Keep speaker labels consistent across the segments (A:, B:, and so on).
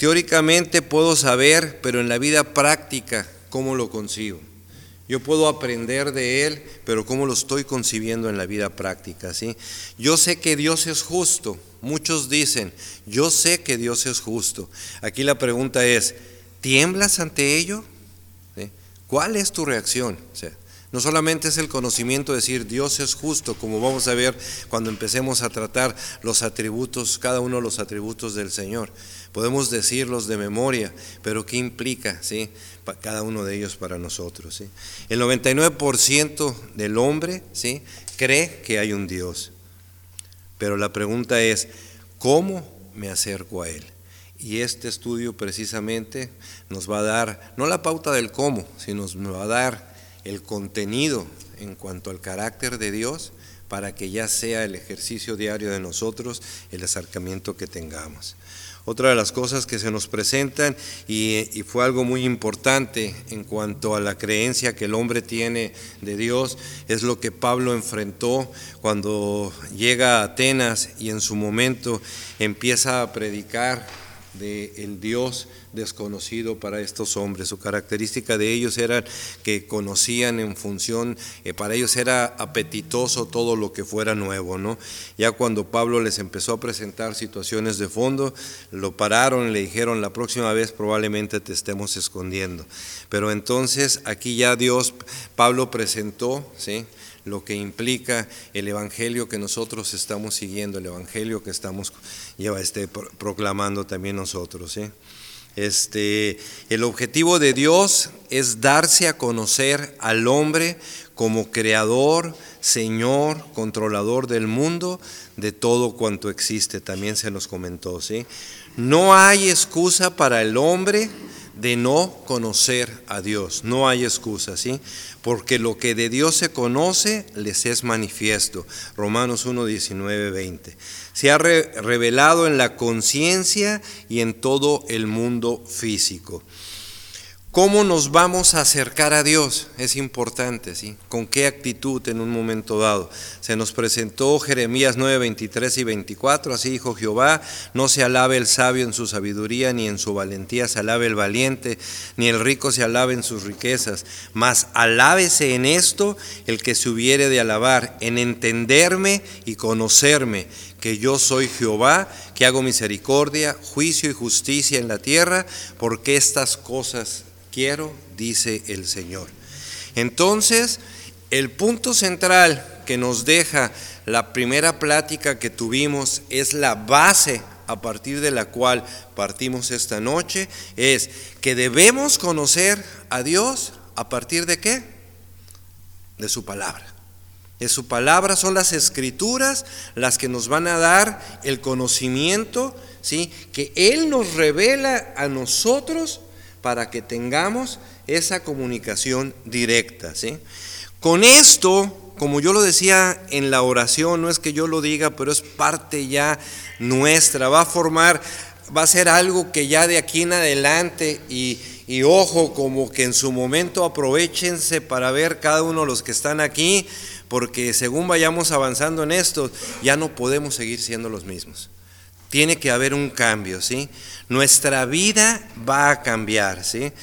A: Teóricamente puedo saber, pero en la vida práctica, ¿cómo lo concibo? Yo puedo aprender de Él, pero ¿cómo lo estoy concibiendo en la vida práctica? ¿Sí? Yo sé que Dios es justo. Muchos dicen, yo sé que Dios es justo. Aquí la pregunta es, ¿tiemblas ante ello? ¿Sí? ¿Cuál es tu reacción? O sea, no solamente es el conocimiento de decir Dios es justo, como vamos a ver cuando empecemos a tratar los atributos, cada uno de los atributos del Señor. Podemos decirlos de memoria, pero ¿qué implica, sí, cada uno de ellos para nosotros? ¿Sí? El 99% del hombre, ¿sí?, cree que hay un Dios, pero la pregunta es, ¿cómo me acerco a Él? Y este estudio precisamente nos va a dar, no la pauta del cómo, sino nos va a dar el contenido en cuanto al carácter de Dios, para que ya sea el ejercicio diario de nosotros, el acercamiento que tengamos. Otra de las cosas que se nos presentan, y fue algo muy importante en cuanto a la creencia que el hombre tiene de Dios, es lo que Pablo enfrentó cuando llega a Atenas y en su momento empieza a predicar del Dios desconocido para estos hombres. Su característica de ellos era que conocían en función, para ellos era apetitoso todo lo que fuera nuevo, ¿no? Ya cuando Pablo les empezó a presentar situaciones de fondo, lo pararon y le dijeron, la próxima vez probablemente te estemos escondiendo. Pero entonces aquí ya Pablo presentó, ¿sí?, lo que implica el evangelio que nosotros estamos siguiendo, el evangelio que estamos proclamando también nosotros, ¿sí? El objetivo de Dios es darse a conocer al hombre como creador, Señor, controlador del mundo, de todo cuanto existe, también se nos comentó, ¿sí? No hay excusa para el hombre de no conocer a Dios, no hay excusa, ¿sí? Porque lo que de Dios se conoce les es manifiesto. Romanos 1, 19, 20. Se ha revelado en la conciencia y en todo el mundo físico. ¿Cómo nos vamos a acercar a Dios? Es importante, ¿sí? ¿Con qué actitud en un momento dado? Se nos presentó Jeremías 9, 23 y 24, así dijo Jehová, no se alabe el sabio en su sabiduría, ni en su valentía se alabe el valiente, ni el rico se alabe en sus riquezas, mas alábese en esto el que se hubiere de alabar, en entenderme y conocerme, que yo soy Jehová, que hago misericordia, juicio y justicia en la tierra, porque estas cosas quiero, dice el Señor. Entonces, el punto central que nos deja la primera plática que tuvimos es la base a partir de la cual partimos esta noche, es que debemos conocer a Dios a partir de ¿qué? De su palabra. De su palabra son las escrituras las que nos van a dar el conocimiento, ¿sí?, que Él nos revela a nosotros para que tengamos esa comunicación directa, ¿sí? Con esto, como yo lo decía en la oración, no es que yo lo diga, pero es parte ya nuestra, va a ser algo que ya de aquí en adelante, y ojo, como que en su momento aprovéchense para ver cada uno de los que están aquí, porque según vayamos avanzando en esto, ya no podemos seguir siendo los mismos. Tiene que haber un cambio, ¿sí? Nuestra vida va a cambiar, ¿sí?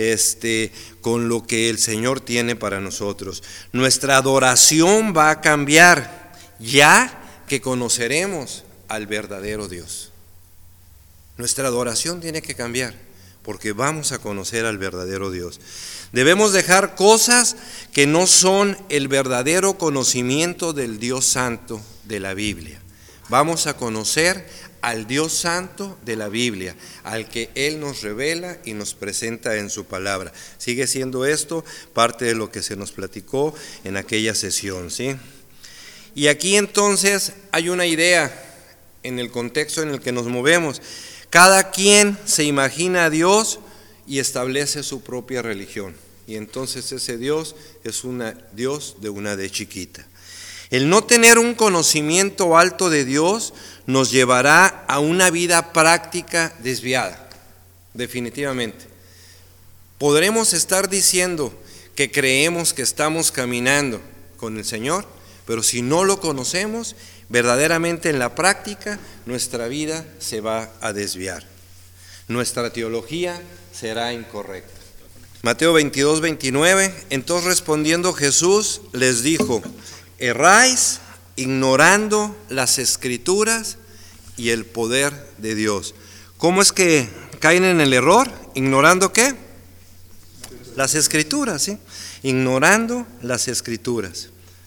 A: Con lo que el Señor tiene para nosotros. Nuestra adoración va a cambiar, ya que conoceremos al verdadero Dios. Nuestra adoración tiene que cambiar, porque vamos a conocer al verdadero Dios. Debemos dejar cosas que no son el verdadero conocimiento del Dios Santo de la Biblia. Vamos a conocer al Dios Santo de la Biblia, al que Él nos revela y nos presenta en su palabra. Sigue siendo esto parte de lo que se nos platicó en aquella sesión, ¿sí? Y aquí entonces hay una idea en el contexto en el que nos movemos. Cada quien se imagina a Dios y establece su propia religión. Y entonces ese Dios es un Dios de una de chiquita. El no tener un conocimiento alto de Dios nos llevará a una vida práctica desviada, definitivamente. Podremos estar diciendo que creemos que estamos caminando con el Señor, pero si no lo conocemos, verdaderamente en la práctica nuestra vida se va a desviar. nuestra teología será incorrecta. Mateo 22, 29, entonces respondiendo Jesús les dijo, erráis ignorando las Escrituras y el poder de Dios. ¿Cómo es que caen en el error? ¿Ignorando qué? Las Escrituras, ¿sí? Ignorando las Escrituras.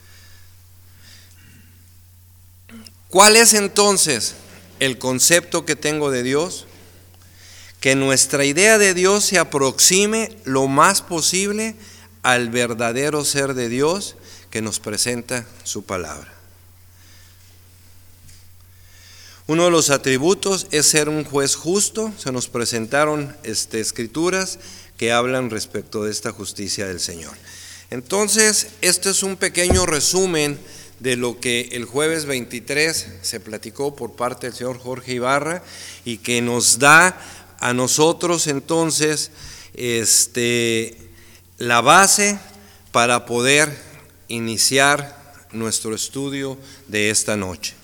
A: ¿Cuál es entonces el concepto que tengo de Dios? Que nuestra idea de Dios se aproxime lo más posible al verdadero ser de Dios que nos presenta su palabra. Uno de los atributos es ser un juez justo. Se nos presentaron escrituras que hablan respecto de esta justicia del Señor. Entonces, este es un pequeño resumen de lo que el jueves 23 se platicó por parte del señor Jorge Ibarra y que nos da a nosotros entonces la base para poder iniciar nuestro estudio de esta noche.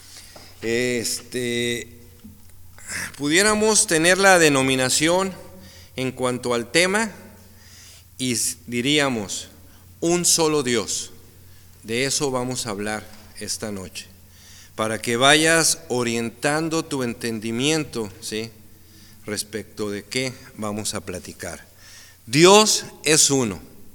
A: Pudiéramos tener la denominación en cuanto al tema y diríamos un solo Dios. De eso vamos a hablar esta noche, para que vayas orientando tu entendimiento, ¿sí?, respecto de qué vamos a platicar. Dios es uno.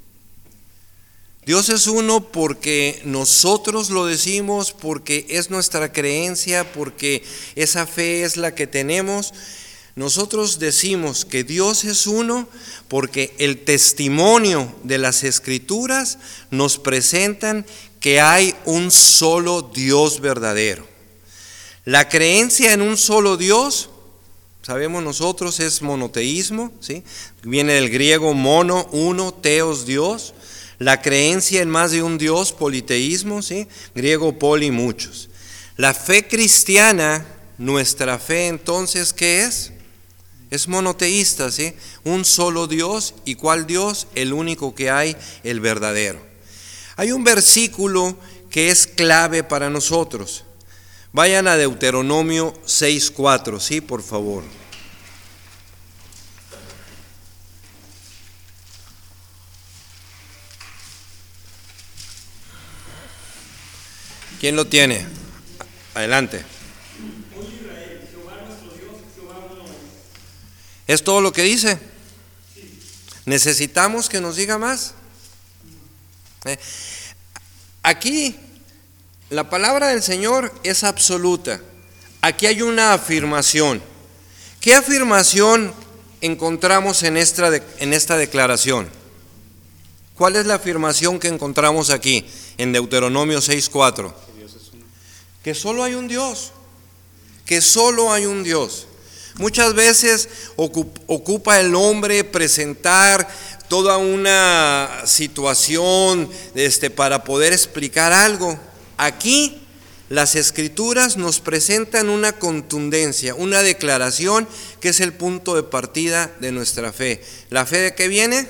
A: Dios es uno porque nosotros lo decimos, porque es nuestra creencia, porque esa fe es la que tenemos. Nosotros decimos que Dios es uno porque el testimonio de las Escrituras nos presentan que hay un solo Dios verdadero. La creencia en un solo Dios, sabemos nosotros, es monoteísmo, ¿sí? Viene del griego mono, uno, teos, Dios. La creencia en más de un Dios, politeísmo, ¿sí? Griego poli, muchos. La fe cristiana, nuestra fe entonces, ¿qué es? Es monoteísta, ¿sí? Un solo Dios. ¿Y cuál Dios? El único que hay, el verdadero. Hay un versículo que es clave para nosotros. Vayan a Deuteronomio 6:4, ¿sí? Por favor. ¿Quién lo tiene? Adelante. ¿Es todo lo que dice? ¿Necesitamos que nos diga más? Aquí la palabra del Señor es absoluta. Aquí hay una afirmación. ¿Qué afirmación encontramos en esta declaración? ¿Cuál es la afirmación que encontramos aquí en Deuteronomio 6:4? Que solo hay un Dios. Que solo hay un Dios. Muchas veces ocupa el hombre presentar toda una situación para poder explicar algo. Aquí las Escrituras nos presentan una contundencia, una declaración que es el punto de partida de nuestra fe. ¿La fe de qué viene?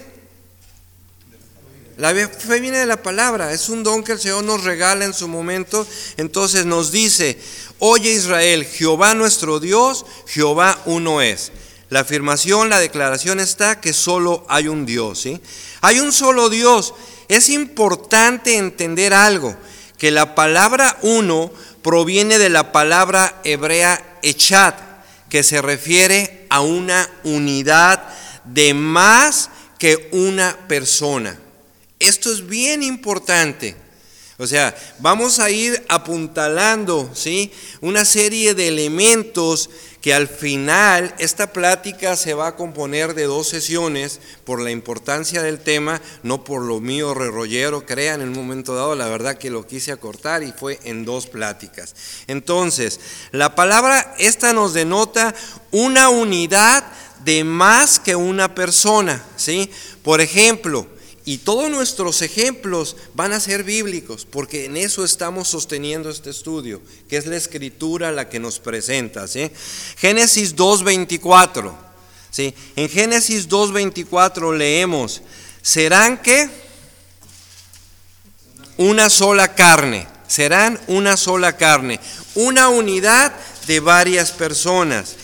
A: La fe viene de la palabra, es un don que el Señor nos regala en su momento. Entonces nos dice: oye Israel, Jehová nuestro Dios, Jehová uno es. La afirmación, la declaración está que solo hay un Dios, ¿sí? Hay un solo Dios. Es importante entender algo, que la palabra uno proviene de la palabra hebrea echad, que se refiere a una unidad de más que una persona. Esto es bien importante. O sea, vamos a ir apuntalando, ¿sí?, una serie de elementos que al final esta plática se va a componer de 2 sesiones por la importancia del tema, no por lo mío rerollero, crean, en un momento dado la verdad que lo quise acortar y fue en 2 pláticas. Entonces, la palabra esta nos denota una unidad de más que una persona, ¿sí? Por ejemplo, y todos nuestros ejemplos van a ser bíblicos, porque en eso estamos sosteniendo este estudio, que es la Escritura la que nos presenta, ¿sí? Génesis 2:24, ¿sí? En Génesis 2:24 leemos: ¿serán qué? Una sola carne, serán una sola carne, una unidad de varias personas.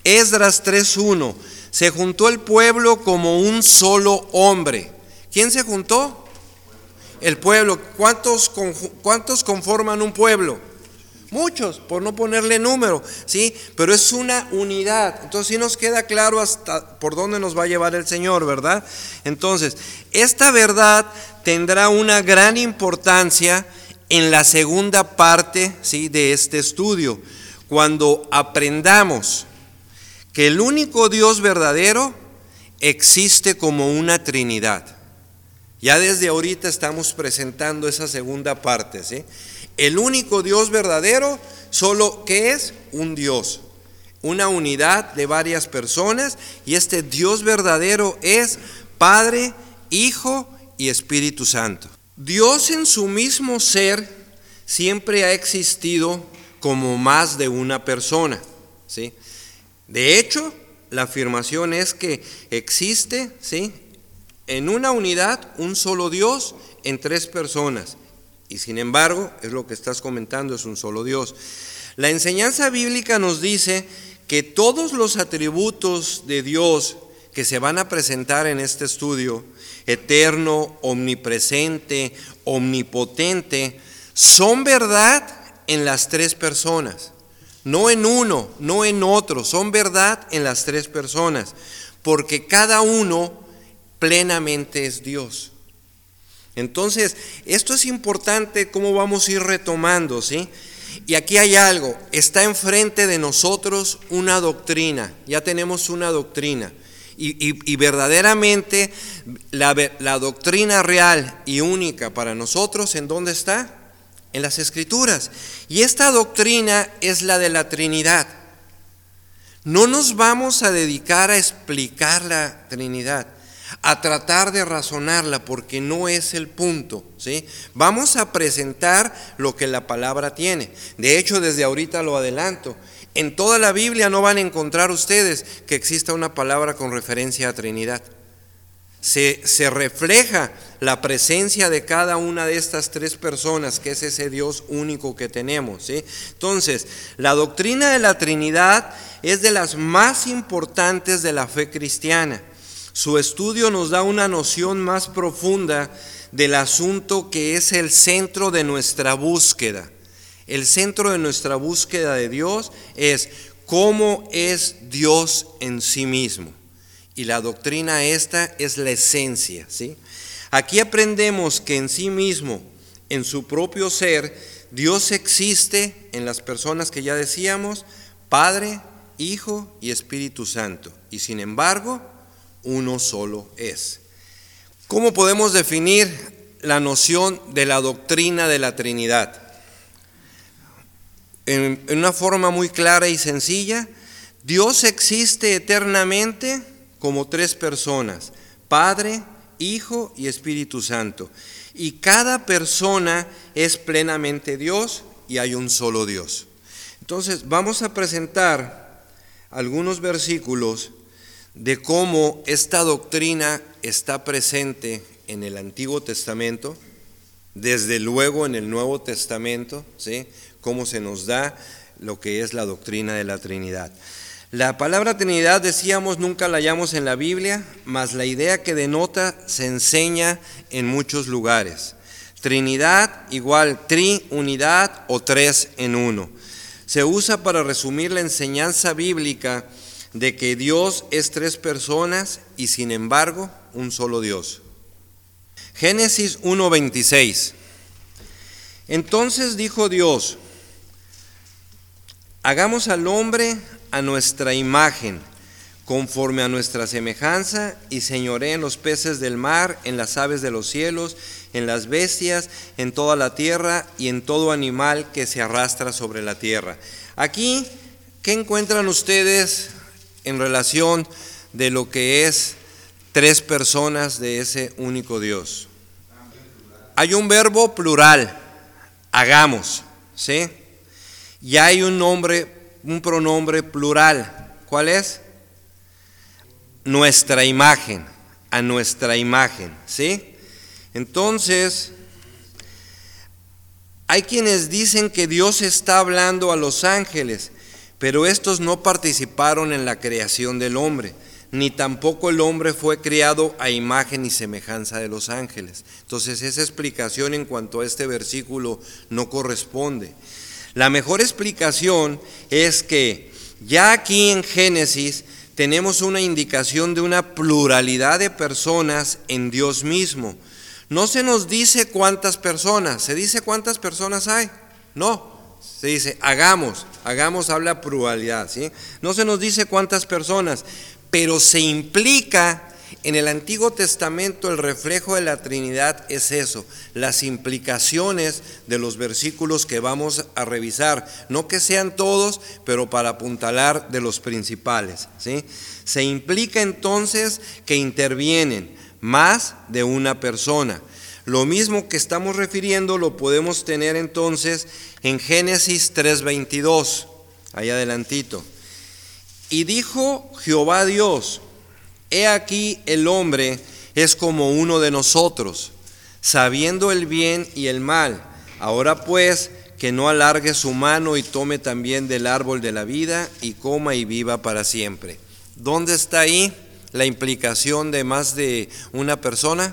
A: Esdras 3:1. Se juntó el pueblo como un solo hombre. ¿Quién se juntó? El pueblo. ¿Cuántos conforman un pueblo? Muchos, por no ponerle número, ¿sí? Pero es una unidad. Entonces sí nos queda claro hasta por dónde nos va a llevar el Señor, ¿verdad? Entonces, esta verdad tendrá una gran importancia en la segunda parte, ¿sí?, de este estudio, cuando aprendamos que el único Dios verdadero existe como una Trinidad. Ya desde ahorita estamos presentando esa segunda parte, ¿sí? El único Dios verdadero, solo que es un Dios, una unidad de varias personas, y este Dios verdadero es Padre, Hijo y Espíritu Santo. Dios en su mismo ser siempre ha existido como más de una persona, ¿sí? De hecho, la afirmación es que existe, ¿sí?, en una unidad un solo Dios en tres personas. Y sin embargo, es lo que estás comentando, es un solo Dios. La enseñanza bíblica nos dice que todos los atributos de Dios que se van a presentar en este estudio, eterno, omnipresente, omnipotente, son verdad en las tres personas. No en uno, no en otro, son verdad en las tres personas, porque cada uno plenamente es Dios. Entonces, esto es importante, cómo vamos a ir retomando, ¿sí? Y aquí hay algo, está enfrente de nosotros una doctrina, ya tenemos una doctrina, y verdaderamente la doctrina real y única para nosotros, ¿en dónde está? En las Escrituras. Y esta doctrina es la de la Trinidad. No nos vamos a dedicar a explicar la Trinidad, a tratar de razonarla, porque no es el punto, ¿sí? Vamos a presentar lo que la palabra tiene. De hecho, desde ahorita lo adelanto. En toda la Biblia no van a encontrar ustedes que exista una palabra con referencia a Trinidad. Se refleja la presencia de cada una de estas tres personas, que es ese Dios único que tenemos, ¿sí? Entonces, la doctrina de la Trinidad es de las más importantes de la fe cristiana. Su estudio nos da una noción más profunda del asunto que es el centro de nuestra búsqueda. El centro de nuestra búsqueda de Dios es cómo es Dios en sí mismo. Y la doctrina esta es la esencia, ¿sí? Aquí aprendemos que en sí mismo, en su propio ser, Dios existe en las personas que ya decíamos, Padre, Hijo y Espíritu Santo. Y sin embargo, uno solo es. ¿Cómo podemos definir la noción de la doctrina de la Trinidad? En una forma muy clara y sencilla, Dios existe eternamente como tres personas, Padre, Hijo y Espíritu Santo. Y cada persona es plenamente Dios y hay un solo Dios. Entonces vamos a presentar algunos versículos de cómo esta doctrina está presente en el Antiguo Testamento, desde luego en el Nuevo Testamento, ¿sí?, cómo se nos da lo que es la doctrina de la Trinidad. La palabra Trinidad, decíamos, nunca la hallamos en la Biblia, mas la idea que denota se enseña en muchos lugares. Trinidad igual triunidad o tres en uno. Se usa para resumir la enseñanza bíblica de que Dios es tres personas y sin embargo un solo Dios. Génesis 1:26. Entonces dijo Dios: hagamos al hombre a nuestra imagen, conforme a nuestra semejanza, y señoree en los peces del mar, en las aves de los cielos, en las bestias, en toda la tierra y en todo animal que se arrastra sobre la tierra. Aquí, ¿qué encuentran ustedes en relación de lo que es tres personas de ese único Dios? Hay un verbo plural, hagamos, ¿sí? Y hay un pronombre plural. ¿Cuál es? Nuestra imagen, a nuestra imagen, ¿sí? Entonces, hay quienes dicen que Dios está hablando a los ángeles, Pero estos no participaron en la creación del hombre, ni tampoco el hombre fue creado a imagen y semejanza de los ángeles. Entonces esa explicación en cuanto a este versículo no corresponde. La mejor explicación es que ya aquí en Génesis tenemos una indicación de una pluralidad de personas en Dios mismo. No se nos dice cuántas personas, ¿se dice cuántas personas hay? No. Se dice, hagamos habla pluralidad, ¿sí? No se nos dice cuántas personas, pero se implica, en el Antiguo Testamento el reflejo de la Trinidad es eso, las implicaciones de los versículos que vamos a revisar, no que sean todos, pero para apuntalar de los principales, ¿sí? Se implica entonces que intervienen más de una persona. Lo mismo que estamos refiriendo lo podemos tener entonces en Génesis 3:22, ahí adelantito. Y dijo Jehová Dios, he aquí el hombre es como uno de nosotros, sabiendo el bien y el mal. Ahora pues, que no alargue su mano y tome también del árbol de la vida y coma y viva para siempre. ¿Dónde está ahí la implicación de más de una persona?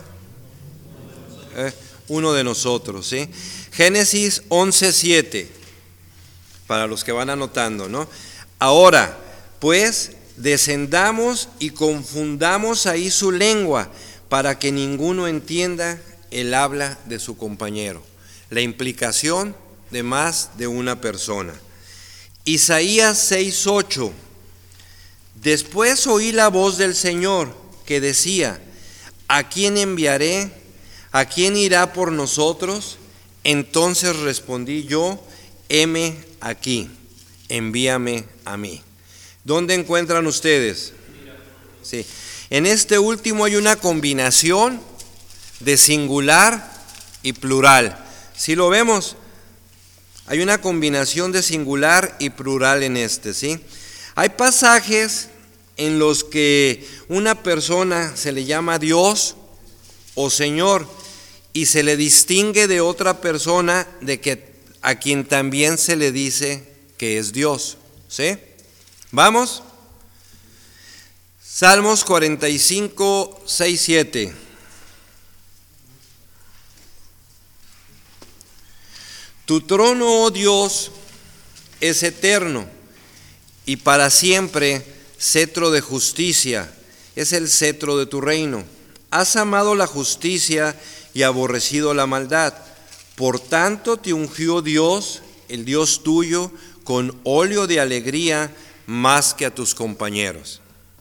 A: Uno de nosotros, ¿sí? Génesis 11:7, para los que van anotando, ¿no? Ahora, pues, descendamos y confundamos ahí su lengua, para que ninguno entienda el habla de su compañero. La implicación de más de una persona. Isaías 6:8, después oí la voz del Señor que decía, ¿a quién enviaré? ¿A quién irá por nosotros? Entonces respondí yo, heme aquí, envíame a mí. ¿Dónde encuentran ustedes? Sí. En este último hay una combinación de singular y plural. ¿Sí lo vemos? Hay una combinación de singular y plural en este, ¿sí? Hay pasajes en los que una persona se le llama Dios o Señor, y se le distingue de otra persona de que a quien también se le dice que es Dios, ¿sí? ¿Vamos? Salmos 45, 6, 7. Tu trono, oh Dios, es eterno y para siempre cetro de justicia, es el cetro de tu reino. Has amado la justicia y aborrecido la maldad. Por tanto te ungió Dios, el Dios tuyo, con óleo de alegría más que a tus compañeros.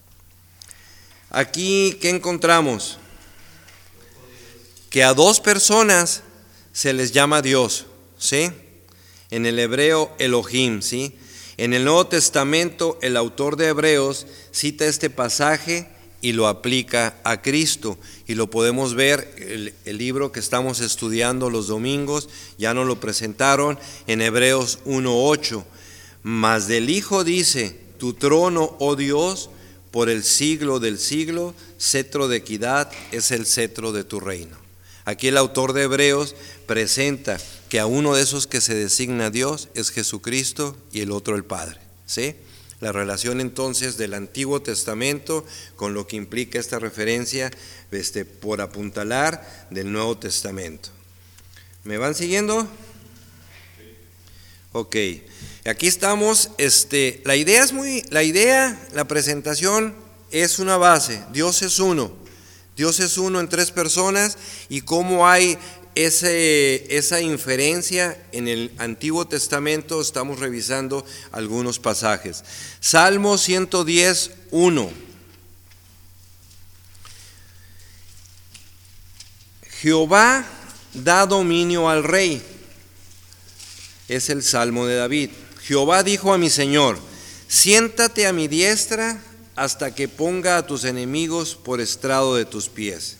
A: Aquí, ¿qué encontramos? Que a dos personas se les llama Dios, ¿sí? En el hebreo Elohim, ¿sí? En el Nuevo Testamento el autor de Hebreos cita este pasaje y lo aplica a Cristo, y lo podemos ver, el libro que estamos estudiando los domingos, ya nos lo presentaron en Hebreos 1:8, mas del Hijo dice, tu trono, oh Dios, por el siglo del siglo, cetro de equidad es el cetro de tu reino. Aquí el autor de Hebreos presenta que a uno de esos que se designa Dios es Jesucristo y el otro el Padre, ¿sí? La relación entonces del Antiguo Testamento con lo que implica esta referencia por apuntalar del Nuevo Testamento. ¿Me van siguiendo? Ok, aquí estamos. La presentación es una base. Dios es uno en tres personas, y cómo hay esa inferencia en el Antiguo Testamento. Estamos revisando algunos pasajes. Salmo 110, 1. Jehová da dominio al rey. Es el Salmo de David. Jehová dijo a mi Señor, siéntate a mi diestra hasta que ponga a tus enemigos por estrado de tus pies.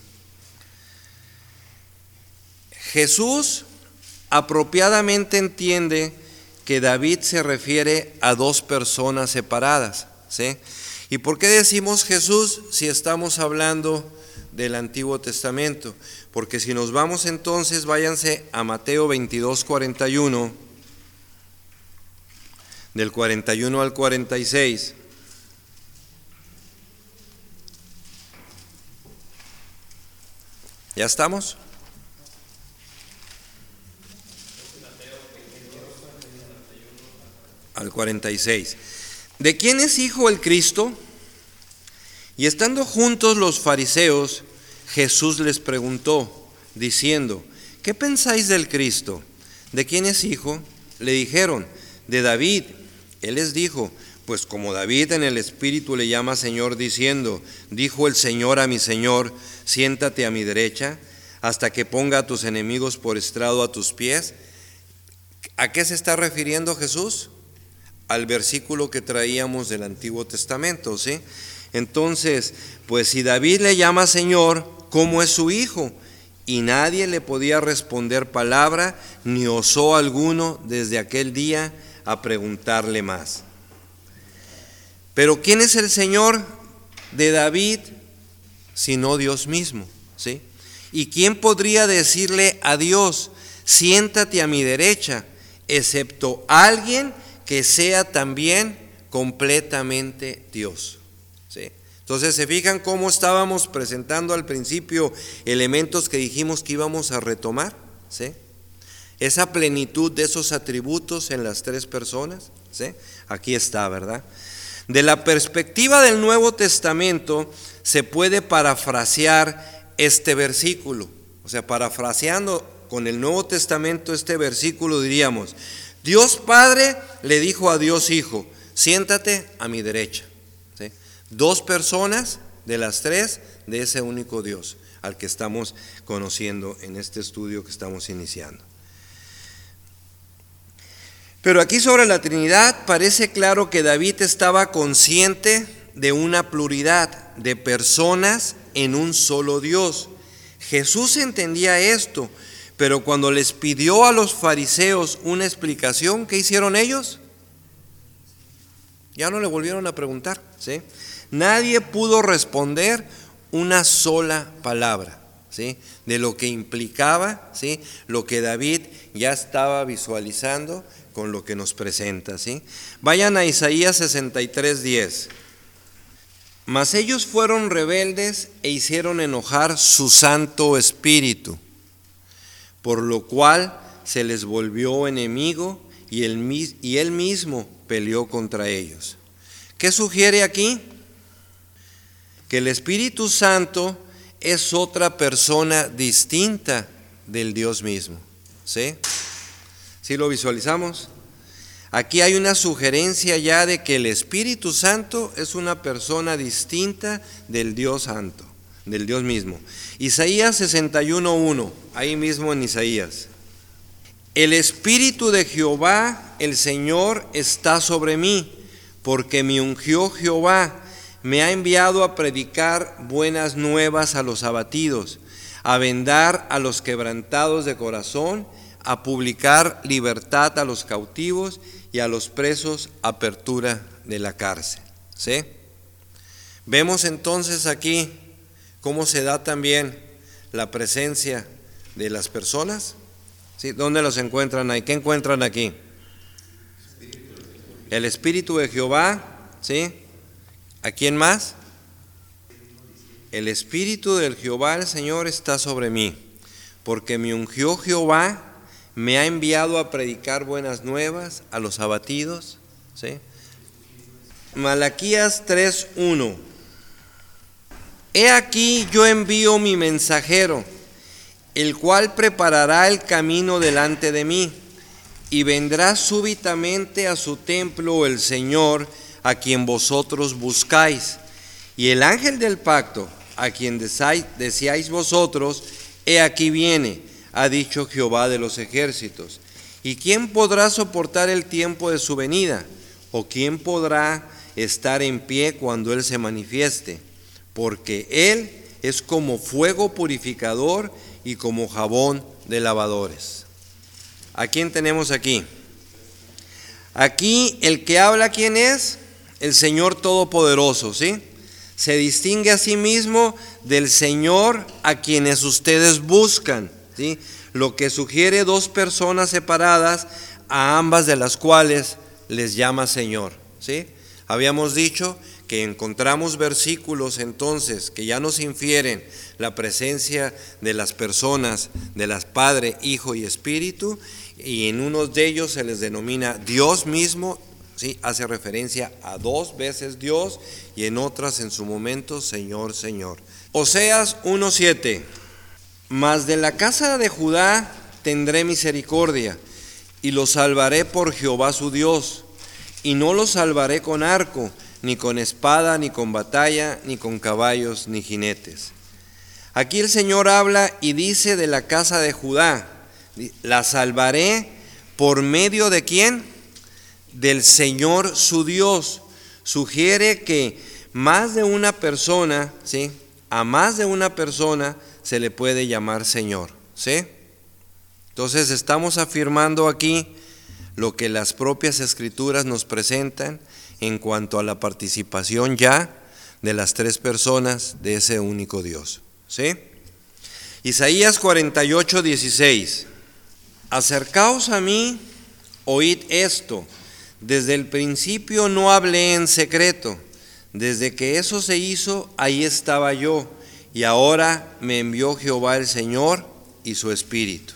A: Jesús apropiadamente entiende que David se refiere a dos personas separadas, ¿sí? ¿Y por qué decimos Jesús si estamos hablando del Antiguo Testamento? Porque si nos vamos entonces, váyanse a Mateo 22:41. del 41 al 46. ¿Ya estamos? Al 46. ¿De quién es hijo el Cristo? Y estando juntos los fariseos, Jesús les preguntó, diciendo, ¿qué pensáis del Cristo? ¿De quién es hijo? Le dijeron, de David. Él les dijo, pues como David en el Espíritu le llama Señor, diciendo, dijo el Señor a mi Señor, siéntate a mi derecha, hasta que ponga a tus enemigos por estrado a tus pies. ¿A qué se está refiriendo Jesús? Al versículo que traíamos del Antiguo Testamento, ¿sí? Entonces, pues si David le llama Señor, ¿cómo es su hijo? Y nadie le podía responder palabra, ni osó alguno desde aquel día a preguntarle más. Pero ¿quién es el Señor de David sino Dios mismo? ¿Sí? ¿Y quién podría decirle a Dios, siéntate a mi derecha, excepto alguien que sea también completamente Dios? ¿Sí? Entonces, ¿se fijan cómo estábamos presentando al principio elementos que dijimos que íbamos a retomar? ¿Sí? Esa plenitud de esos atributos en las tres personas, ¿sí? Aquí está, ¿verdad? De la perspectiva del Nuevo Testamento se puede parafrasear este versículo. O sea, parafraseando con el Nuevo Testamento este versículo diríamos, Dios Padre le dijo a Dios Hijo, siéntate a mi derecha. ¿Sí? Dos personas de las tres de ese único Dios al que estamos conociendo en este estudio que estamos iniciando. Pero aquí sobre la Trinidad parece claro que David estaba consciente de una pluralidad de personas en un solo Dios. Jesús entendía esto, pero cuando les pidió a los fariseos una explicación, ¿qué hicieron ellos? Ya no le volvieron a preguntar, ¿sí? Nadie pudo responder una sola palabra, ¿sí? De lo que implicaba, ¿sí? Lo que David ya estaba visualizando con lo que nos presenta, ¿sí? Vayan a Isaías 63:10. Mas ellos fueron rebeldes e hicieron enojar su Santo Espíritu, por lo cual se les volvió enemigo y él mismo peleó contra ellos. ¿Qué sugiere aquí? Que el Espíritu Santo es otra persona distinta del Dios mismo, ¿sí? ¿Sí lo visualizamos? Aquí hay una sugerencia ya de que el Espíritu Santo es una persona distinta del Dios Santo, del Dios mismo. Isaías 61:1, ahí mismo en Isaías. El Espíritu de Jehová, el Señor, está sobre mí, porque me ungió Jehová, me ha enviado a predicar buenas nuevas a los abatidos, a vendar a los quebrantados de corazón, a publicar libertad a los cautivos y a los presos apertura de la cárcel. ¿Sí? Vemos entonces aquí cómo se da también la presencia de las personas. ¿Sí? ¿Dónde los encuentran ahí? ¿Qué encuentran aquí? El Espíritu de Jehová, ¿sí? ¿A quién más? El Espíritu del Jehová, el Señor, está sobre mí, porque me ungió Jehová, me ha enviado a predicar buenas nuevas a los abatidos, ¿sí? Malaquías 3:1. He aquí yo envío mi mensajero, el cual preparará el camino delante de mí, y vendrá súbitamente a su templo el Señor, a quien vosotros buscáis. Y el ángel del pacto, a quien deseáis vosotros, he aquí viene, ha dicho Jehová de los ejércitos. ¿Y quién podrá soportar el tiempo de su venida? ¿O quién podrá estar en pie cuando Él se manifieste? Porque Él es como fuego purificador y como jabón de lavadores. ¿A quién tenemos aquí? Aquí el que habla, ¿quién es? El Señor Todopoderoso, ¿sí? Se distingue a sí mismo del Señor a quienes ustedes buscan, ¿sí? Lo que sugiere dos personas separadas, a ambas de las cuales les llama Señor, ¿sí? Habíamos dicho que encontramos versículos entonces que ya nos infieren la presencia de las personas, de las Padre, Hijo y Espíritu, y en unos de ellos se les denomina Dios mismo, ¿sí? Hace referencia a 2 veces Dios, y en otras en su momento Señor, Señor. Oseas 1:7: Mas de la casa de Judá tendré misericordia, y los salvaré por Jehová su Dios, y no los salvaré con arco, ni con espada, ni con batalla, ni con caballos, ni jinetes. Aquí el Señor habla y dice de la casa de Judá, la salvaré por medio de ¿quién? Del Señor su Dios. Sugiere que más de una persona, ¿sí? A más de una persona se le puede llamar Señor, ¿sí? Entonces estamos afirmando aquí lo que las propias Escrituras nos presentan en cuanto a la participación ya de las 3 personas de ese único Dios, ¿sí? Isaías 48:16: Acercaos a mí, oíd esto, desde el principio no hablé en secreto, desde que eso se hizo, ahí estaba yo, y ahora me envió Jehová el Señor y su Espíritu.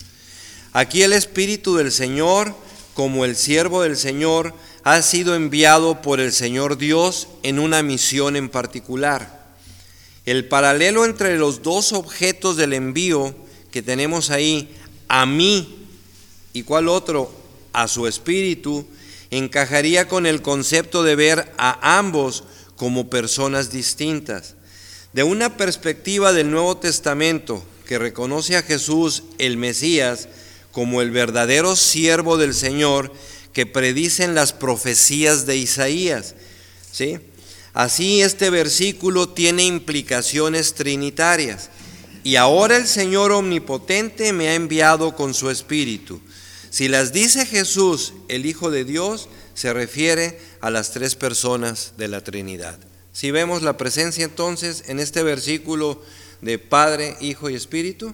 A: Aquí el Espíritu del Señor, como el siervo del Señor, ha sido enviado por el Señor Dios en una misión en particular. El paralelo entre los 2 objetos del envío que tenemos ahí, a mí y cuál otro, a su Espíritu, encajaría con el concepto de ver a ambos como personas distintas. De una perspectiva del Nuevo Testamento que reconoce a Jesús, el Mesías, como el verdadero siervo del Señor que predicen las profecías de Isaías, ¿sí? Así este versículo tiene implicaciones trinitarias. Y ahora el Señor omnipotente me ha enviado con su Espíritu. Si las dice Jesús, el Hijo de Dios, se refiere a las 3 personas de la Trinidad. Si vemos la presencia entonces en este versículo de Padre, Hijo y Espíritu.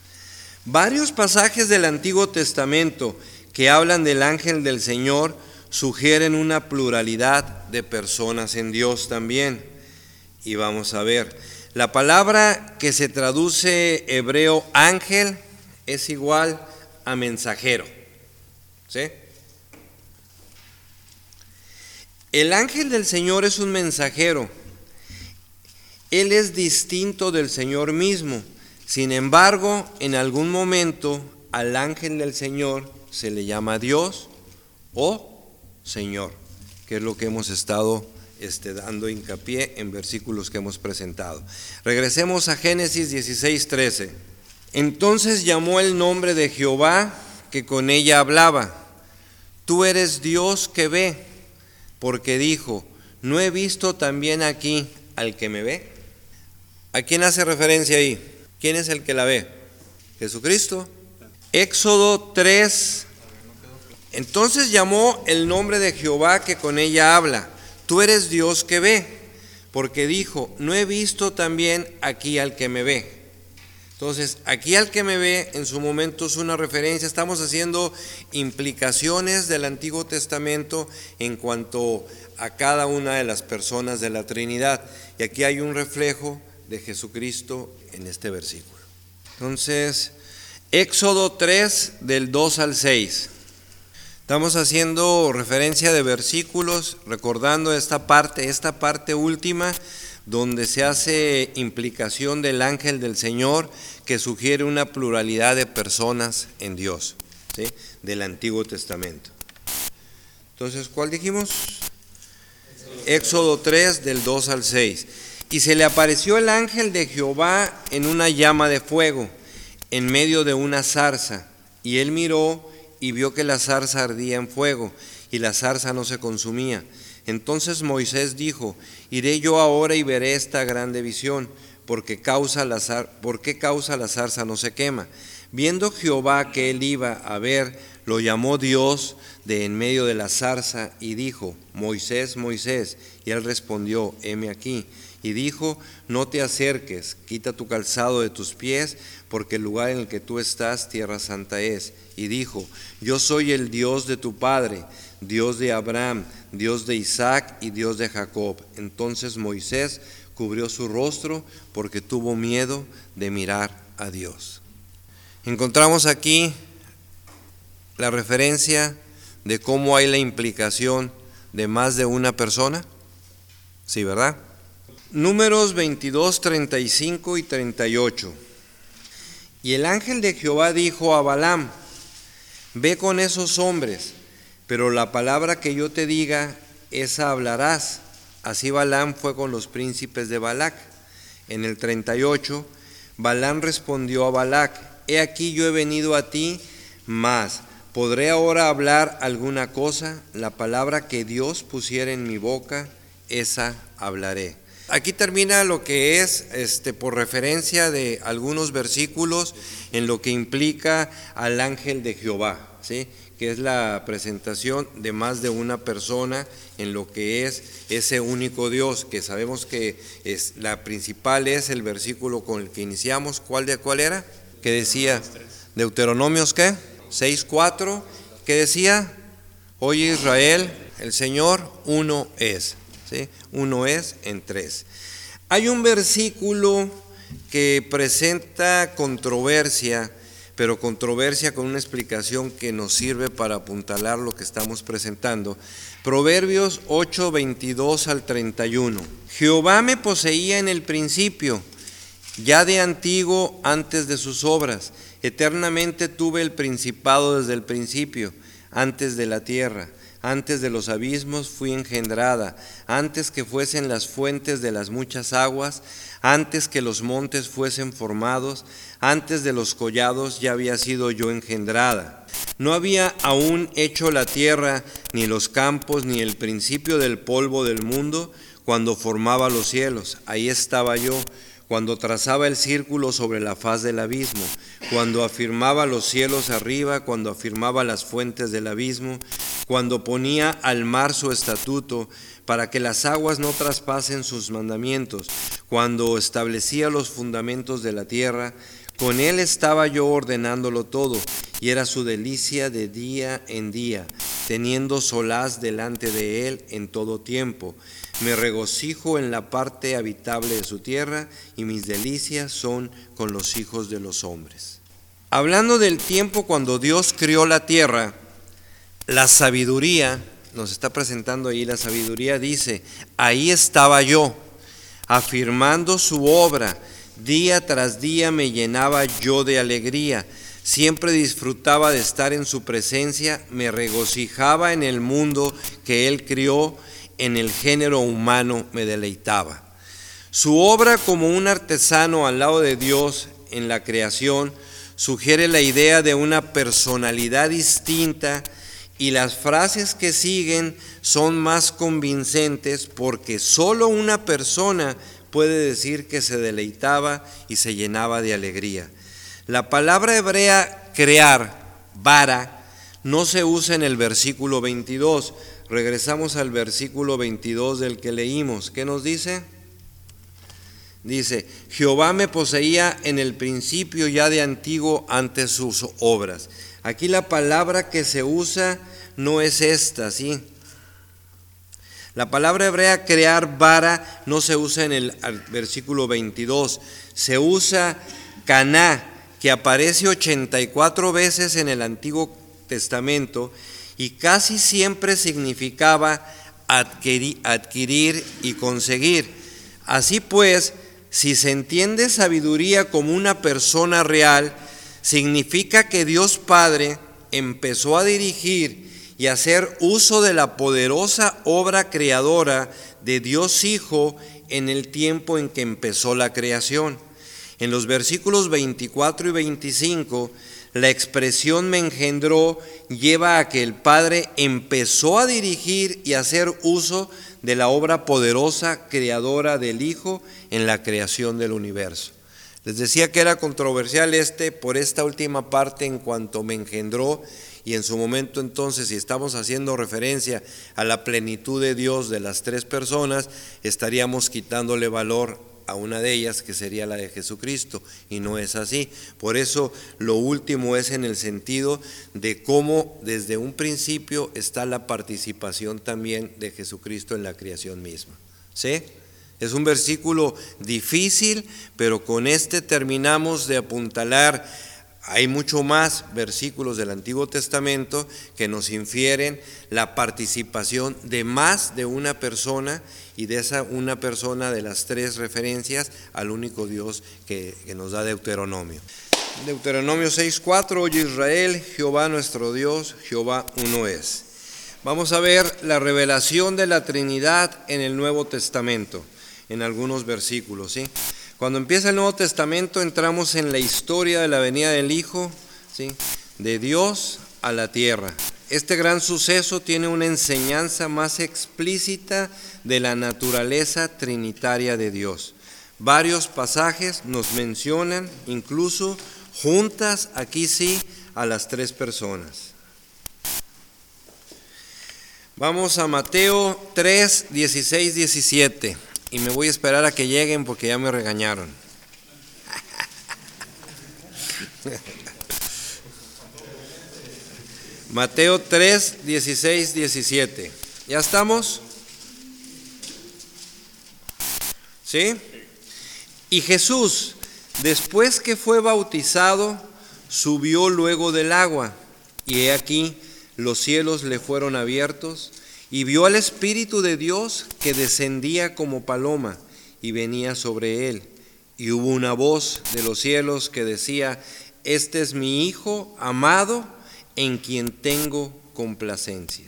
A: Varios pasajes del Antiguo Testamento que hablan del ángel del Señor sugieren una pluralidad de personas en Dios también. Y vamos a ver, la palabra que se traduce hebreo ángel es igual a mensajero, ¿sí? El ángel del Señor es un mensajero. Él es distinto del Señor mismo. Sin embargo, en algún momento al ángel del Señor se le llama Dios o Señor, que es lo que hemos estado dando hincapié en versículos que hemos presentado. Regresemos a Génesis 16:13. Entonces llamó el nombre de Jehová que con ella hablaba: Tú eres Dios que ve, porque dijo: ¿no he visto también aquí al que me ve? ¿A quién hace referencia ahí? ¿Quién es el que la ve? Jesucristo. Éxodo 3. Entonces llamó el nombre de Jehová que con ella habla: Tú eres Dios que ve, porque dijo: ¿no he visto también aquí al que me ve? Entonces, aquí al que me ve en su momento es una referencia. Estamos haciendo implicaciones del Antiguo Testamento en cuanto a cada una de las personas de la Trinidad. Y aquí hay un reflejo de Jesucristo en este versículo. Entonces, Éxodo 3, del 2 al 6. Estamos haciendo referencia de versículos, recordando esta parte última, donde se hace implicación del ángel del Señor, que sugiere una pluralidad de personas en Dios, ¿sí? Del Antiguo Testamento. Entonces, ¿cuál dijimos? Éxodo 3, del 2 al 6. Y se le apareció el ángel de Jehová en una llama de fuego, en medio de una zarza, y él miró y vio que la zarza ardía en fuego, y la zarza no se consumía. Entonces Moisés dijo: iré yo ahora y veré esta grande visión, ¿por qué causa la zarza no se quema? Viendo Jehová que él iba a ver, lo llamó Dios de en medio de la zarza y dijo: Moisés, Moisés. Y él respondió: heme aquí. Y dijo: no te acerques, quita tu calzado de tus pies, porque el lugar en el que tú estás, tierra santa es. Y dijo: yo soy el Dios de tu padre, Dios de Abraham, Dios de Isaac y Dios de Jacob. Entonces Moisés cubrió su rostro porque tuvo miedo de mirar a Dios. Encontramos aquí la referencia de cómo hay la implicación de más de una persona. Sí, ¿verdad? Números 22, 35 y 38. Y el ángel de Jehová dijo a Balaam: ve con esos hombres, pero la palabra que yo te diga, esa hablarás. Así Balaam fue con los príncipes de Balac. En el 38, Balaam respondió a Balac: he aquí yo he venido a ti, mas ¿podré ahora hablar alguna cosa? La palabra que Dios pusiera en mi boca, esa hablaré. Aquí termina lo que es, por referencia de algunos versículos, en lo que implica al ángel de Jehová, ¿sí? Que es la presentación de más de una persona en lo que es ese único Dios, que sabemos que es la principal, es el versículo con el que iniciamos. ¿Cuál era? ¿Qué decía? Deuteronomios, ¿qué? 6:4, ¿qué decía? Oye Israel, el Señor uno es. ¿Sí? Uno es en tres. Hay un versículo que presenta controversia, pero controversia con una explicación que nos sirve para apuntalar lo que estamos presentando. Proverbios 8, 22 al 31. Jehová me poseía en el principio, ya de antiguo antes de sus obras. Eternamente tuve el principado desde el principio, antes de la tierra. Antes de los abismos fui engendrada, antes que fuesen las fuentes de las muchas aguas, antes que los montes fuesen formados, antes de los collados ya había sido yo engendrada. No había aún hecho la tierra, ni los campos, ni el principio del polvo del mundo, cuando formaba los cielos. Ahí estaba yo, cuando trazaba el círculo sobre la faz del abismo, cuando afirmaba los cielos arriba, cuando afirmaba las fuentes del abismo, cuando ponía al mar su estatuto, para que las aguas no traspasen sus mandamientos, cuando establecía los fundamentos de la tierra, con él estaba yo ordenándolo todo, y era su delicia de día en día, teniendo solaz delante de él en todo tiempo. Me regocijo en la parte habitable de su tierra, y mis delicias son con los hijos de los hombres. Hablando del tiempo cuando Dios crió la tierra, la sabiduría, nos está presentando ahí la sabiduría, dice: ahí estaba yo, afirmando su obra, día tras día me llenaba yo de alegría, siempre disfrutaba de estar en su presencia, me regocijaba en el mundo que él crió, en el género humano me deleitaba. Su obra como un artesano al lado de Dios en la creación sugiere la idea de una personalidad distinta, y las frases que siguen son más convincentes porque solo una persona puede decir que se deleitaba y se llenaba de alegría. La palabra hebrea crear, bara, no se usa en el versículo 22. Regresamos al versículo 22 del que leímos. ¿Qué nos dice? Dice: Jehová me poseía en el principio, ya de antiguo antes sus obras. Aquí la palabra que se usa no es esta, ¿sí? La palabra hebrea crear, bara, no se usa en el versículo 22. Se usa caná, que aparece 84 veces en el Antiguo Testamento y casi siempre significaba adquirir y conseguir. Así pues, si se entiende sabiduría como una persona real, significa que Dios Padre empezó a dirigir y hacer uso de la poderosa obra creadora de Dios Hijo en el tiempo en que empezó la creación. En los versículos 24 y 25, la expresión me engendró lleva a que el Padre empezó a dirigir y hacer uso de la obra poderosa creadora del Hijo en la creación del universo. Les decía que era controversial por esta última parte en cuanto me engendró, y en su momento entonces, si estamos haciendo referencia a la plenitud de Dios de las tres personas, estaríamos quitándole valor a una de ellas, que sería la de Jesucristo, y no es así. Por eso lo último es en el sentido de cómo desde un principio está la participación también de Jesucristo en la creación misma. ¿Sí? Es un versículo difícil, pero con este terminamos de apuntalar. Hay mucho más versículos del Antiguo Testamento que nos infieren la participación de más de una persona, y de esa una persona, de las tres referencias al único Dios que nos da Deuteronomio. Deuteronomio 6:4, oye Israel, Jehová nuestro Dios, Jehová uno es. Vamos a ver la revelación de la Trinidad en el Nuevo Testamento, en algunos versículos, ¿sí? Cuando empieza el Nuevo Testamento entramos en la historia de la venida del Hijo, ¿sí?, de Dios a la tierra. Este gran suceso tiene una enseñanza más explícita de la naturaleza trinitaria de Dios. Varios pasajes nos mencionan incluso juntas, aquí sí, a las tres personas. Vamos a Mateo 3, 16, 17. Y me voy a esperar a que lleguen porque ya me regañaron. Mateo 3, 16, 17. ¿Ya estamos? ¿Sí? Y Jesús, después que fue bautizado, subió luego del agua. Y he aquí, los cielos le fueron abiertos, y vio al Espíritu de Dios que descendía como paloma y venía sobre él. Y hubo una voz de los cielos que decía: este es mi Hijo amado, en quien tengo complacencia.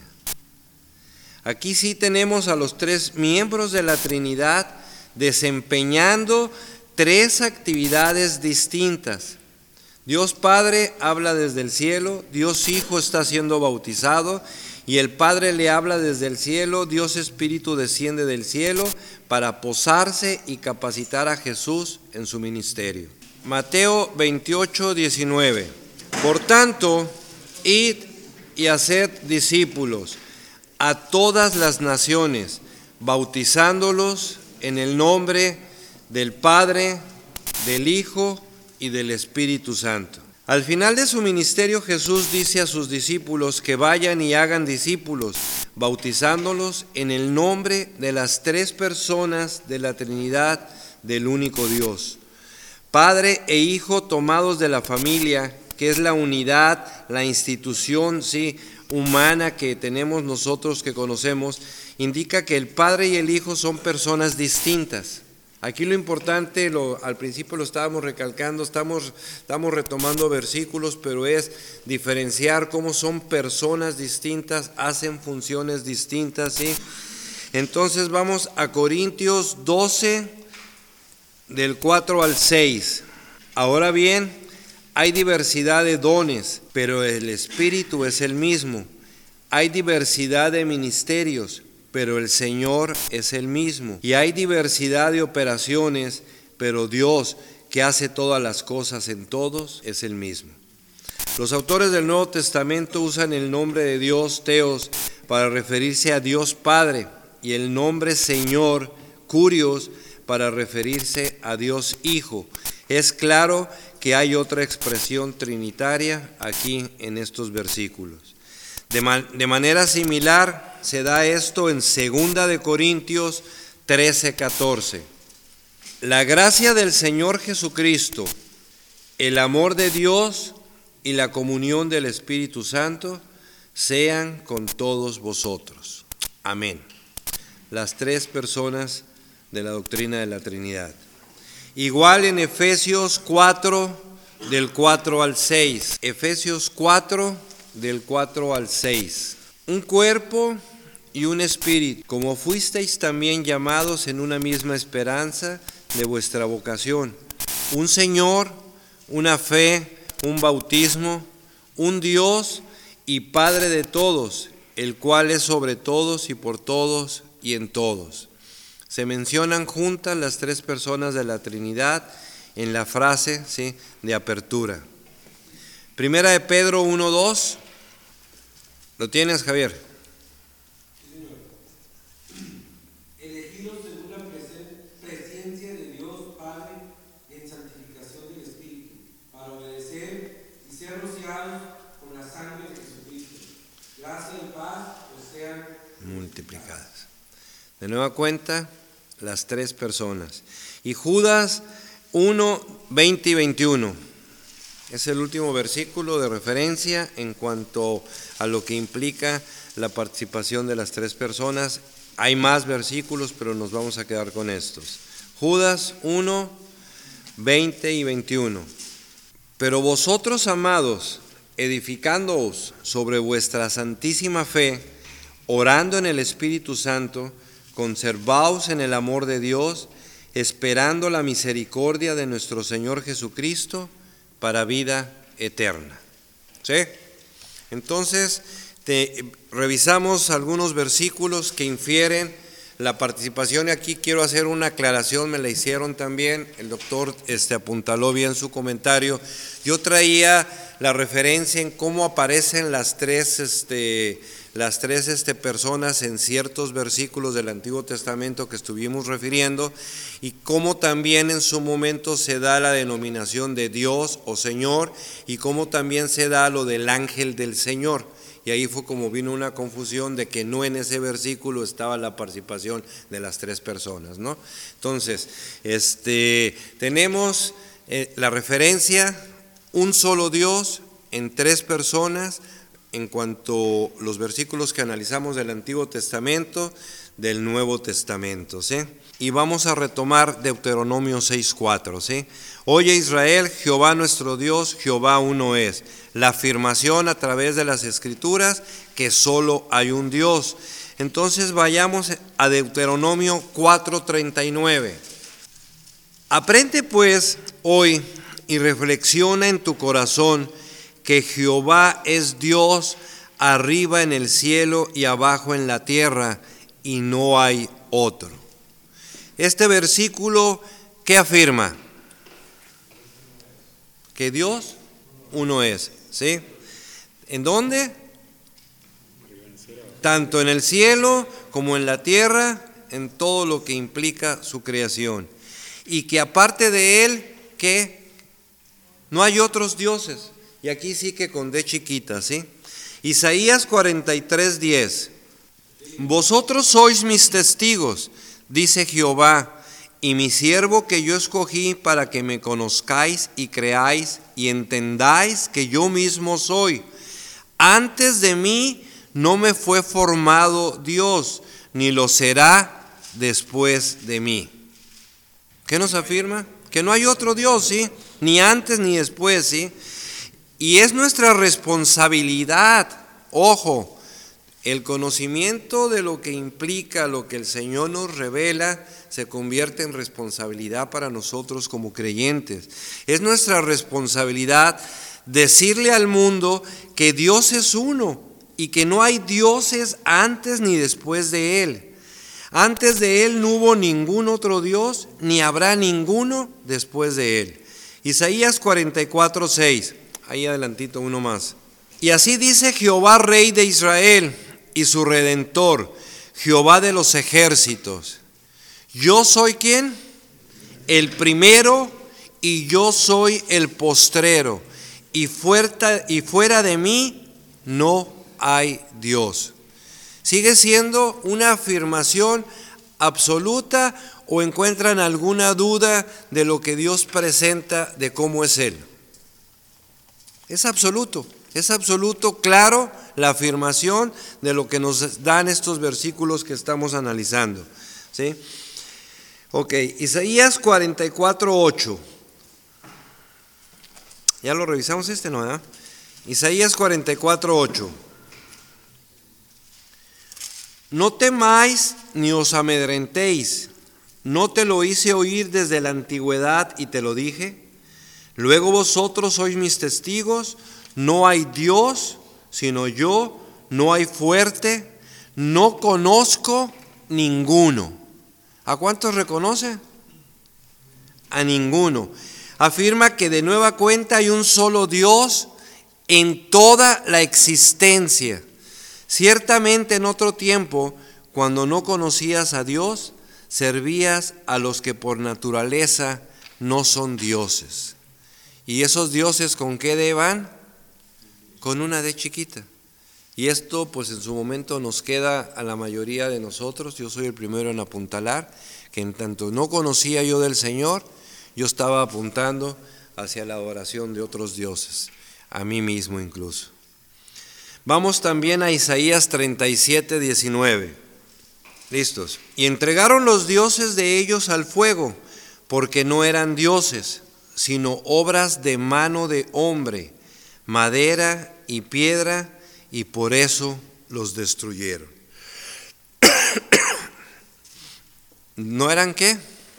A: Aquí sí tenemos a los tres miembros de la Trinidad desempeñando tres actividades distintas. Dios Padre habla desde el cielo, Dios Hijo está siendo bautizado, y el Padre le habla desde el cielo. Dios Espíritu desciende del cielo para posarse y capacitar a Jesús en su ministerio. Mateo 28, 19. Por tanto, id y haced discípulos a todas las naciones, bautizándolos en el nombre del Padre, del Hijo y del Espíritu Santo. Al final de su ministerio, Jesús dice a sus discípulos que vayan y hagan discípulos, bautizándolos en el nombre de las tres personas de la Trinidad del único Dios. Padre e Hijo tomados de la familia, que es la unidad, la institución, sí, humana que tenemos nosotros, que conocemos, indica que el Padre y el Hijo son personas distintas. Aquí lo importante, al principio lo estábamos recalcando, estamos retomando versículos, pero es diferenciar cómo son personas distintas, hacen funciones distintas, ¿sí? Entonces vamos a Corintios 12, del 4 al 6. Ahora bien, hay diversidad de dones, pero el Espíritu es el mismo. Hay diversidad de ministerios, pero el Señor es el mismo. Y hay diversidad de operaciones, pero Dios, que hace todas las cosas en todos, es el mismo. Los autores del Nuevo Testamento usan el nombre de Dios, Teos, para referirse a Dios Padre, y el nombre Señor, Kurios, para referirse a Dios Hijo. Es claro que hay otra expresión trinitaria aquí en estos versículos. De manera similar se da esto en 2 de Corintios 13, 14. La gracia del Señor Jesucristo, el amor de Dios y la comunión del Espíritu Santo sean con todos vosotros. Amén. Las tres personas de la doctrina de la Trinidad. Igual en Efesios 4, del 4 al 6. Efesios 4, del 4 al 6. Un cuerpo y un espíritu, como fuisteis también llamados en una misma esperanza de vuestra vocación. Un Señor, una fe, un bautismo, un Dios y Padre de todos, el cual es sobre todos y por todos y en todos. Se mencionan juntas las tres personas de la Trinidad en la frase, ¿sí?, de apertura. Primera de Pedro 1:2. ¿Lo tienes, Javier?
B: Sí, señor. Elegidos según la presencia de Dios Padre en santificación del Espíritu, para obedecer y ser rociados con la sangre de Jesucristo. Gracia y paz os sean
A: multiplicadas. De nueva cuenta, las tres personas. Y Judas 1, 20 y 21. Es el último versículo de referencia en cuanto a lo que implica la participación de las tres personas. Hay más versículos, pero nos vamos a quedar con estos. Judas 1, 20 y 21. Pero vosotros, amados, edificándoos sobre vuestra santísima fe, orando en el Espíritu Santo, conservaos en el amor de Dios, esperando la misericordia de nuestro Señor Jesucristo para vida eterna. ¿Sí? Entonces, revisamos algunos versículos que infieren la participación, y aquí quiero hacer una aclaración, me la hicieron también, el doctor apuntaló bien su comentario. Yo traía la referencia en cómo aparecen las tres personas en ciertos versículos del Antiguo Testamento que estuvimos refiriendo, y cómo también en su momento se da la denominación de Dios o Señor, y cómo también se da lo del ángel del Señor. Y ahí fue como vino una confusión de que no en ese versículo estaba la participación de las tres personas, ¿no? Entonces, tenemos la referencia, un solo Dios en tres personas, en cuanto a los versículos que analizamos del Antiguo Testamento, del Nuevo Testamento, ¿sí? Y vamos a retomar Deuteronomio 6:4, ¿sí? Oye Israel, Jehová nuestro Dios, Jehová uno es. La afirmación a través de las Escrituras que solo hay un Dios. Entonces vayamos a Deuteronomio 4:39. Aprende pues hoy y reflexiona en tu corazón que Jehová es Dios arriba en el cielo y abajo en la tierra, y no hay otro. Este versículo, ¿qué afirma? Que Dios uno es, ¿sí? ¿En dónde? Tanto en el cielo como en la tierra, en todo lo que implica su creación. Y que aparte de Él, que no hay otros dioses. Y aquí sí que con D chiquita, ¿sí? Isaías 43:10. Vosotros sois mis testigos, dice Jehová, y mi siervo que yo escogí para que me conozcáis y creáis y entendáis que yo mismo soy. Antes de mí no me fue formado Dios, ni lo será después de mí. ¿Qué nos afirma? Que no hay otro Dios, ¿sí? Ni antes ni después, ¿sí? Y es nuestra responsabilidad, ojo, el conocimiento de lo que implica lo que el Señor nos revela se convierte en responsabilidad para nosotros como creyentes. Es nuestra responsabilidad decirle al mundo que Dios es uno y que no hay dioses antes ni después de Él. Antes de Él no hubo ningún otro Dios, ni habrá ninguno después de Él. Isaías 44:6, ahí adelantito uno más. Y así dice Jehová, Rey de Israel y su Redentor, Jehová de los ejércitos. Yo soy ¿quién? El primero y yo soy el postrero, y fuera de mí no hay Dios. ¿Sigue siendo una afirmación absoluta o encuentran alguna duda de lo que Dios presenta de cómo es Él? Es absoluto, claro, la afirmación de lo que nos dan estos versículos que estamos analizando, ¿sí? Ok, Isaías 44:8. Ya lo revisamos ¿no? ¿verdad? Isaías 44:8. No temáis ni os amedrentéis, no te lo hice oír desde la antigüedad y te lo dije. Luego vosotros sois mis testigos, no hay Dios sino yo, no hay fuerte, no conozco ninguno. ¿A cuántos reconoce? A ninguno. Afirma que de nueva cuenta hay un solo Dios en toda la existencia. Ciertamente en otro tiempo, cuando no conocías a Dios, servías a los que por naturaleza no son dioses. ¿Y esos dioses con qué D van? Con una D chiquita. Y esto pues en su momento nos queda a la mayoría de nosotros. Yo soy el primero en apuntalar que en tanto no conocía yo del Señor, yo estaba apuntando hacia la adoración de otros dioses, a mí mismo incluso. Vamos también a Isaías 37, 19. ¿Listos? Y entregaron los dioses de ellos al fuego, porque no eran dioses, sino obras de mano de hombre, madera y piedra, y por eso los destruyeron. ¿No eran qué?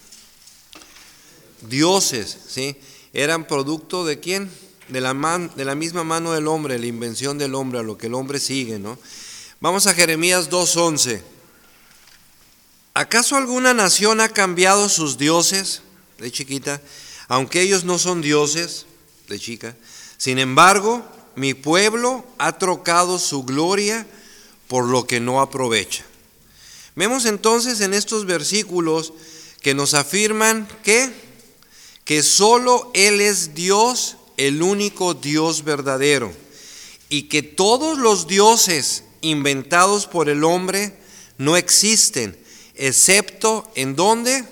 A: Dioses, ¿sí? Eran producto de ¿quién? De la misma mano del hombre, la invención del hombre, a lo que el hombre sigue, ¿no? Vamos a Jeremías 2:11. ¿Acaso alguna nación ha cambiado sus dioses, de chiquita, aunque ellos no son dioses, de chica? Sin embargo, mi pueblo ha trocado su gloria por lo que no aprovecha. Vemos entonces en estos versículos que nos afirman que solo Él es Dios, el único Dios verdadero, y que todos los dioses inventados por el hombre no existen, excepto ¿en dónde?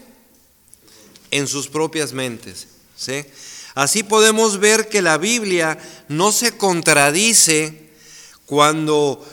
A: En sus propias mentes, ¿sí? Así podemos ver que la Biblia no se contradice cuando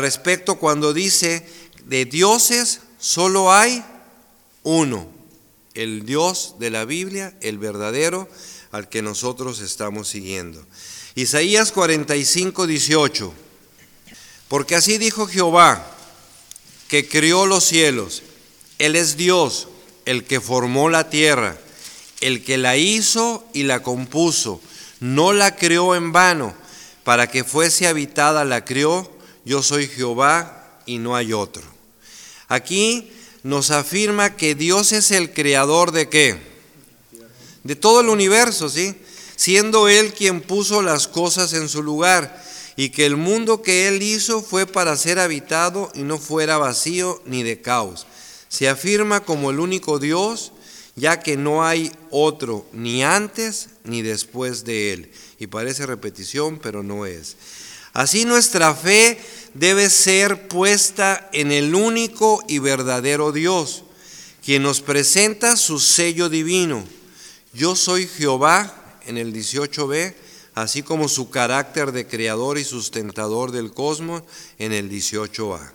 A: dice de dioses solo hay uno, el Dios de la Biblia, el verdadero, al que nosotros estamos siguiendo. Isaías 45, 18. Porque así dijo Jehová, que crió los cielos. Él es Dios, el que formó la tierra, el que la hizo y la compuso. No la creó en vano, para que fuese habitada la crió. Yo soy Jehová y no hay otro. Aquí nos afirma que Dios es el creador ¿de qué? De todo el universo, ¿sí? Siendo Él quien puso las cosas en su lugar, y que el mundo que Él hizo fue para ser habitado y no fuera vacío ni de caos. Se afirma como el único Dios, ya que no hay otro ni antes ni después de Él. Y parece repetición, pero no es. Así nuestra fe debe ser puesta en el único y verdadero Dios, quien nos presenta su sello divino. Yo soy Jehová en el 18b, así como su carácter de creador y sustentador del cosmos en el 18a.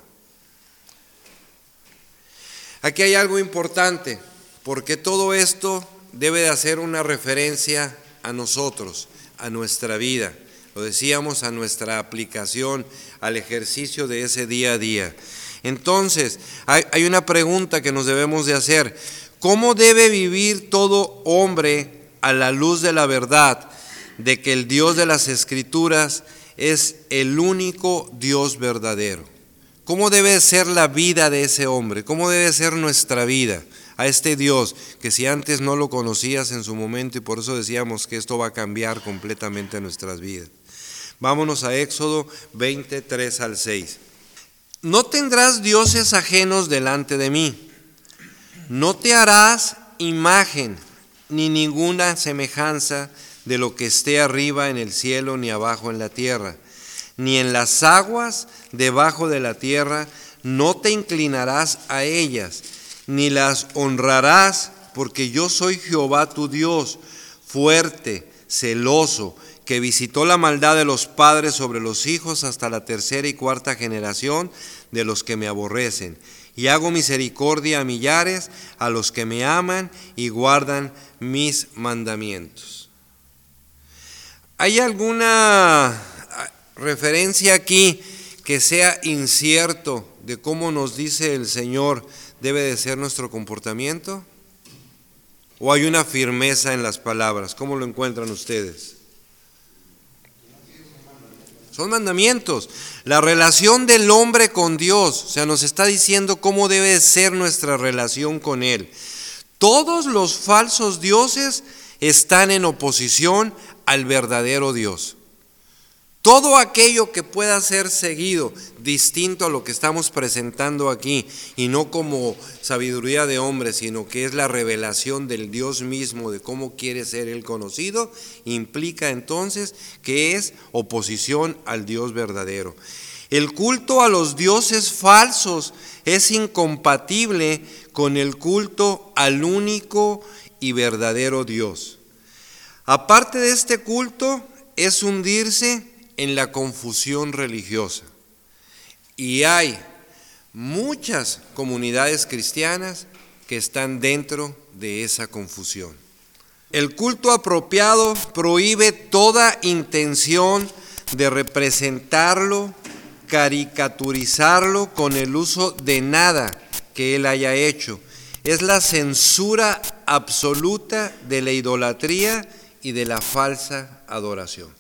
A: Aquí hay algo importante, porque todo esto debe de hacer una referencia a nosotros, a nuestra vida. Lo decíamos, a nuestra aplicación, al ejercicio de ese día a día. Entonces, hay una pregunta que nos debemos de hacer. ¿Cómo debe vivir todo hombre a la luz de la verdad de que el Dios de las Escrituras es el único Dios verdadero? ¿Cómo debe ser la vida de ese hombre? ¿Cómo debe ser nuestra vida a este Dios que si antes no lo conocías en su momento, y por eso decíamos que esto va a cambiar completamente nuestras vidas? Vámonos a Éxodo 23 al 6. No tendrás dioses ajenos delante de mí. No te harás imagen ni ninguna semejanza de lo que esté arriba en el cielo ni abajo en la tierra, ni en las aguas debajo de la tierra. No te inclinarás a ellas, ni las honrarás, porque yo soy Jehová tu Dios, fuerte, celoso, que visitó la maldad de los padres sobre los hijos hasta la tercera y cuarta generación de los que me aborrecen. Y hago misericordia a millares, a los que me aman y guardan mis mandamientos. ¿Hay alguna referencia aquí que sea incierto de cómo nos dice el Señor debe de ser nuestro comportamiento? ¿O hay una firmeza en las palabras? ¿Cómo lo encuentran ustedes? Son mandamientos. La relación del hombre con Dios, o sea, nos está diciendo cómo debe ser nuestra relación con Él. Todos los falsos dioses están en oposición al verdadero Dios. Todo aquello que pueda ser seguido, distinto a lo que estamos presentando aquí, y no como sabiduría de hombre, sino que es la revelación del Dios mismo de cómo quiere ser Él conocido, implica entonces que es oposición al Dios verdadero. El culto a los dioses falsos es incompatible con el culto al único y verdadero Dios. Aparte de este culto, es hundirse en la confusión religiosa. Y hay muchas comunidades cristianas que están dentro de esa confusión. El culto apropiado prohíbe toda intención de representarlo, caricaturizarlo con el uso de nada que él haya hecho. Es la censura absoluta de la idolatría y de la falsa adoración.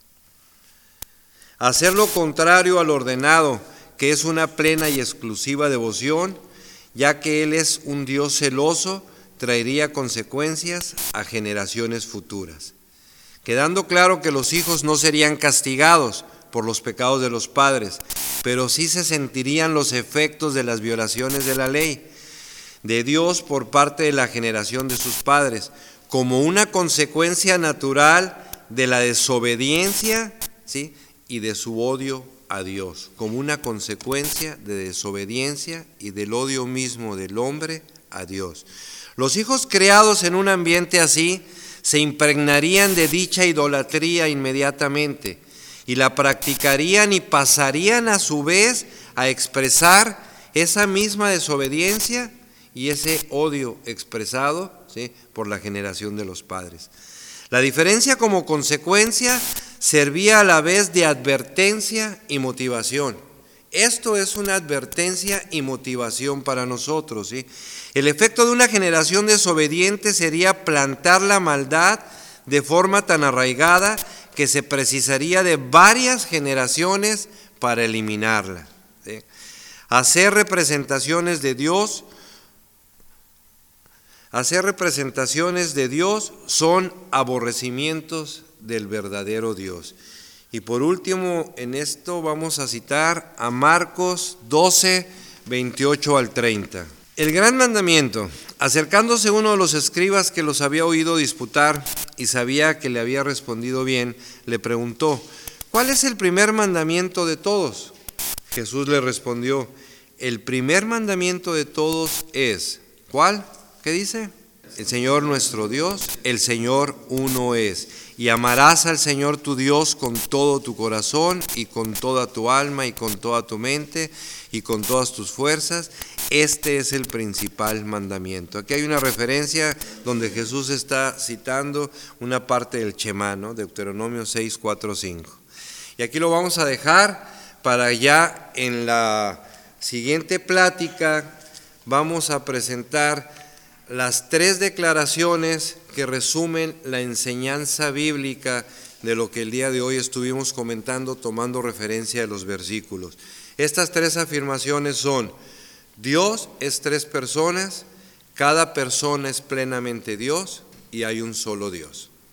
A: Hacer lo contrario al ordenado, que es una plena y exclusiva devoción, ya que Él es un Dios celoso, traería consecuencias a generaciones futuras. Quedando claro que los hijos no serían castigados por los pecados de los padres, pero sí se sentirían los efectos de las violaciones de la ley de Dios por parte de la generación de sus padres, como una consecuencia natural de la desobediencia, ¿sí?, y de su odio a Dios, como una consecuencia de desobediencia y del odio mismo del hombre a Dios. Los hijos creados en un ambiente así se impregnarían de dicha idolatría inmediatamente y la practicarían y pasarían a su vez a expresar esa misma desobediencia y ese odio expresado, ¿sí?, por la generación de los padres. La diferencia como consecuencia servía a la vez de advertencia y motivación. Esto es una advertencia y motivación para nosotros, ¿sí? El efecto de una generación desobediente sería plantar la maldad de forma tan arraigada que se precisaría de varias generaciones para eliminarla, ¿sí? Hacer representaciones de Dios son aborrecimientos del verdadero Dios. Y por último, en esto vamos a citar a Marcos 12, 28 al 30. El gran mandamiento, acercándose uno de los escribas que los había oído disputar y sabía que le había respondido bien, le preguntó: ¿cuál es el primer mandamiento de todos? Jesús le respondió: el primer mandamiento de todos es, ¿cuál? ¿Qué dice? El Señor nuestro Dios, el Señor uno es. Y amarás al Señor tu Dios con todo tu corazón y con toda tu alma y con toda tu mente y con todas tus fuerzas. Este es el principal mandamiento. Aquí hay una referencia donde Jesús está citando una parte del Shema, ¿no? Deuteronomio 6, 4, 5. Y aquí lo vamos a dejar para ya en la siguiente plática vamos a presentar las 3 declaraciones que resumen la enseñanza bíblica de lo que el día de hoy estuvimos comentando, tomando referencia de los versículos. Estas 3 afirmaciones son: Dios es 3 personas, cada persona es plenamente Dios y hay un solo Dios.